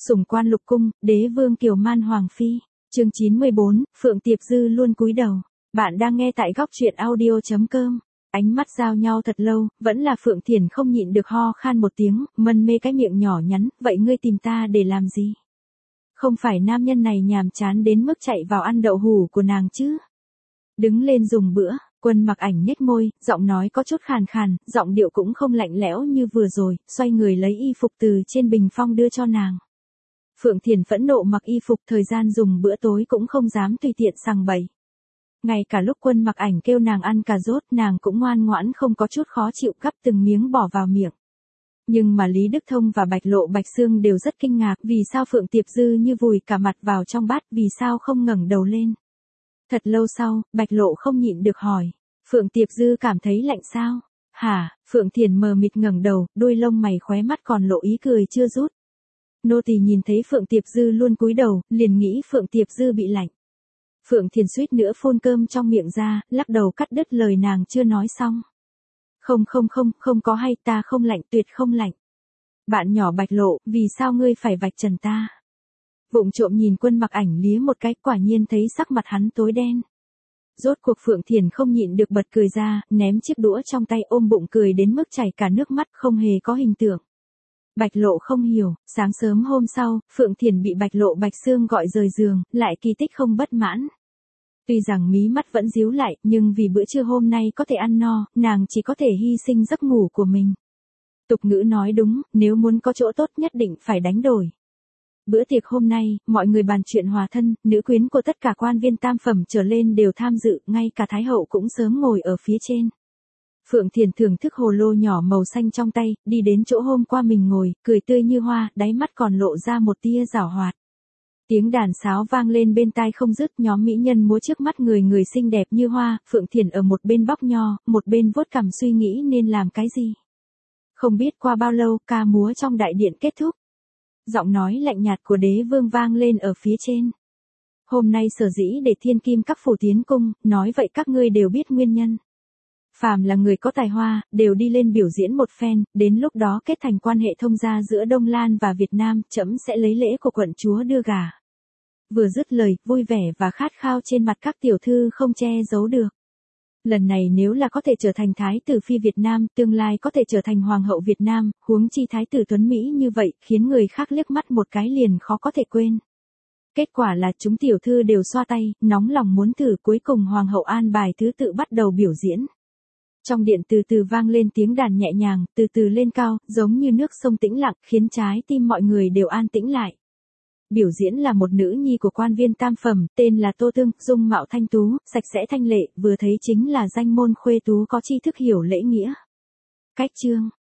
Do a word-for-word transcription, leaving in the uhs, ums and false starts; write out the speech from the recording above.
Sủng quan lục cung, đế vương Kiều Man Hoàng Phi. Chương chín mươi bốn, Phượng Tiệp Dư luôn cúi đầu. Bạn đang nghe tại góc truyện audio chấm com. Ánh mắt giao nhau thật lâu, vẫn là Phượng Thiển không nhịn được ho khan một tiếng, mân mê cái miệng nhỏ nhắn, vậy ngươi tìm ta để làm gì? Không phải nam nhân này nhàm chán đến mức chạy vào ăn đậu hủ của nàng chứ? Đứng lên dùng bữa, Quân Mặc Ảnh nhếch môi, giọng nói có chút khàn khàn, giọng điệu cũng không lạnh lẽo như vừa rồi, xoay người lấy y phục từ trên bình phong đưa cho nàng. Phượng Thiển phẫn nộ mặc y phục, thời gian dùng bữa tối cũng không dám tùy tiện sằng bậy. Ngay cả lúc Quân Mặc Ảnh kêu nàng ăn cà rốt, nàng cũng ngoan ngoãn không có chút khó chịu gắp từng miếng bỏ vào miệng. Nhưng mà Lý Đức Thông và Bạch Lộ Bạch Xương đều rất kinh ngạc, vì sao Phượng Tiệp Dư như vùi cả mặt vào trong bát, vì sao không ngẩng đầu lên. Thật lâu sau, Bạch Lộ không nhịn được hỏi, Phượng Tiệp Dư cảm thấy lạnh sao? Hả? Phượng Thiển mờ mịt ngẩng đầu, đôi lông mày khóe mắt còn lộ ý cười chưa rút. Nô tỳ nhìn thấy Phượng Tiệp Dư luôn cúi đầu, liền nghĩ Phượng Tiệp Dư bị lạnh. Phượng Thiển suýt nữa phun cơm trong miệng ra, lắc đầu cắt đứt lời nàng chưa nói xong. Không không không, không có hay, ta không lạnh, tuyệt không lạnh. Bạn nhỏ Bạch Lộ, vì sao ngươi phải vạch trần ta? Vụng trộm nhìn Quân Mặc Ảnh lía một cái, quả nhiên thấy sắc mặt hắn tối đen. Rốt cuộc Phượng Thiển không nhịn được bật cười ra, ném chiếc đũa trong tay, ôm bụng cười đến mức chảy cả nước mắt, không hề có hình tượng. Bạch Lộ không hiểu, sáng sớm hôm sau, Phượng Thiển bị Bạch Lộ Bạch Xương gọi rời giường, lại kỳ tích không bất mãn. Tuy rằng mí mắt vẫn díu lại, nhưng vì bữa trưa hôm nay có thể ăn no, nàng chỉ có thể hy sinh giấc ngủ của mình. Tục ngữ nói đúng, nếu muốn có chỗ tốt nhất định phải đánh đổi. Bữa tiệc hôm nay, mọi người bàn chuyện hòa thân, nữ quyến của tất cả quan viên tam phẩm trở lên đều tham dự, ngay cả Thái Hậu cũng sớm ngồi ở phía trên. Phượng Thiển thưởng thức hồ lô nhỏ màu xanh trong tay, đi đến chỗ hôm qua mình ngồi, cười tươi như hoa, đáy mắt còn lộ ra một tia giảo hoạt. Tiếng đàn sáo vang lên bên tai không dứt, nhóm mỹ nhân múa trước mắt người người xinh đẹp như hoa, Phượng Thiển ở một bên bóc nho, một bên vuốt cằm suy nghĩ nên làm cái gì. Không biết qua bao lâu, ca múa trong đại điện kết thúc. Giọng nói lạnh nhạt của đế vương vang lên ở phía trên. Hôm nay sở dĩ để thiên kim các phủ tiến cung, nói vậy các ngươi đều biết nguyên nhân. Phàm là người có tài hoa, đều đi lên biểu diễn một phen, đến lúc đó kết thành quan hệ thông gia giữa Đông Lan và Việt Nam, trẫm sẽ lấy lễ của quận chúa đưa gả. Vừa dứt lời, vui vẻ và khát khao trên mặt các tiểu thư không che giấu được. Lần này nếu là có thể trở thành thái tử phi Việt Nam, tương lai có thể trở thành hoàng hậu Việt Nam, huống chi thái tử tuấn Mỹ như vậy, khiến người khác liếc mắt một cái liền khó có thể quên. Kết quả là chúng tiểu thư đều xoa tay, nóng lòng muốn thử, cuối cùng hoàng hậu an bài thứ tự bắt đầu biểu diễn. Trong điện từ từ vang lên tiếng đàn nhẹ nhàng, từ từ lên cao, giống như nước sông tĩnh lặng, khiến trái tim mọi người đều an tĩnh lại. Biểu diễn là một nữ nhi của quan viên tam phẩm, tên là Tô Tương, dung mạo thanh tú, sạch sẽ thanh lệ, vừa thấy chính là danh môn khuê tú có tri thức hiểu lễ nghĩa. Cách chương,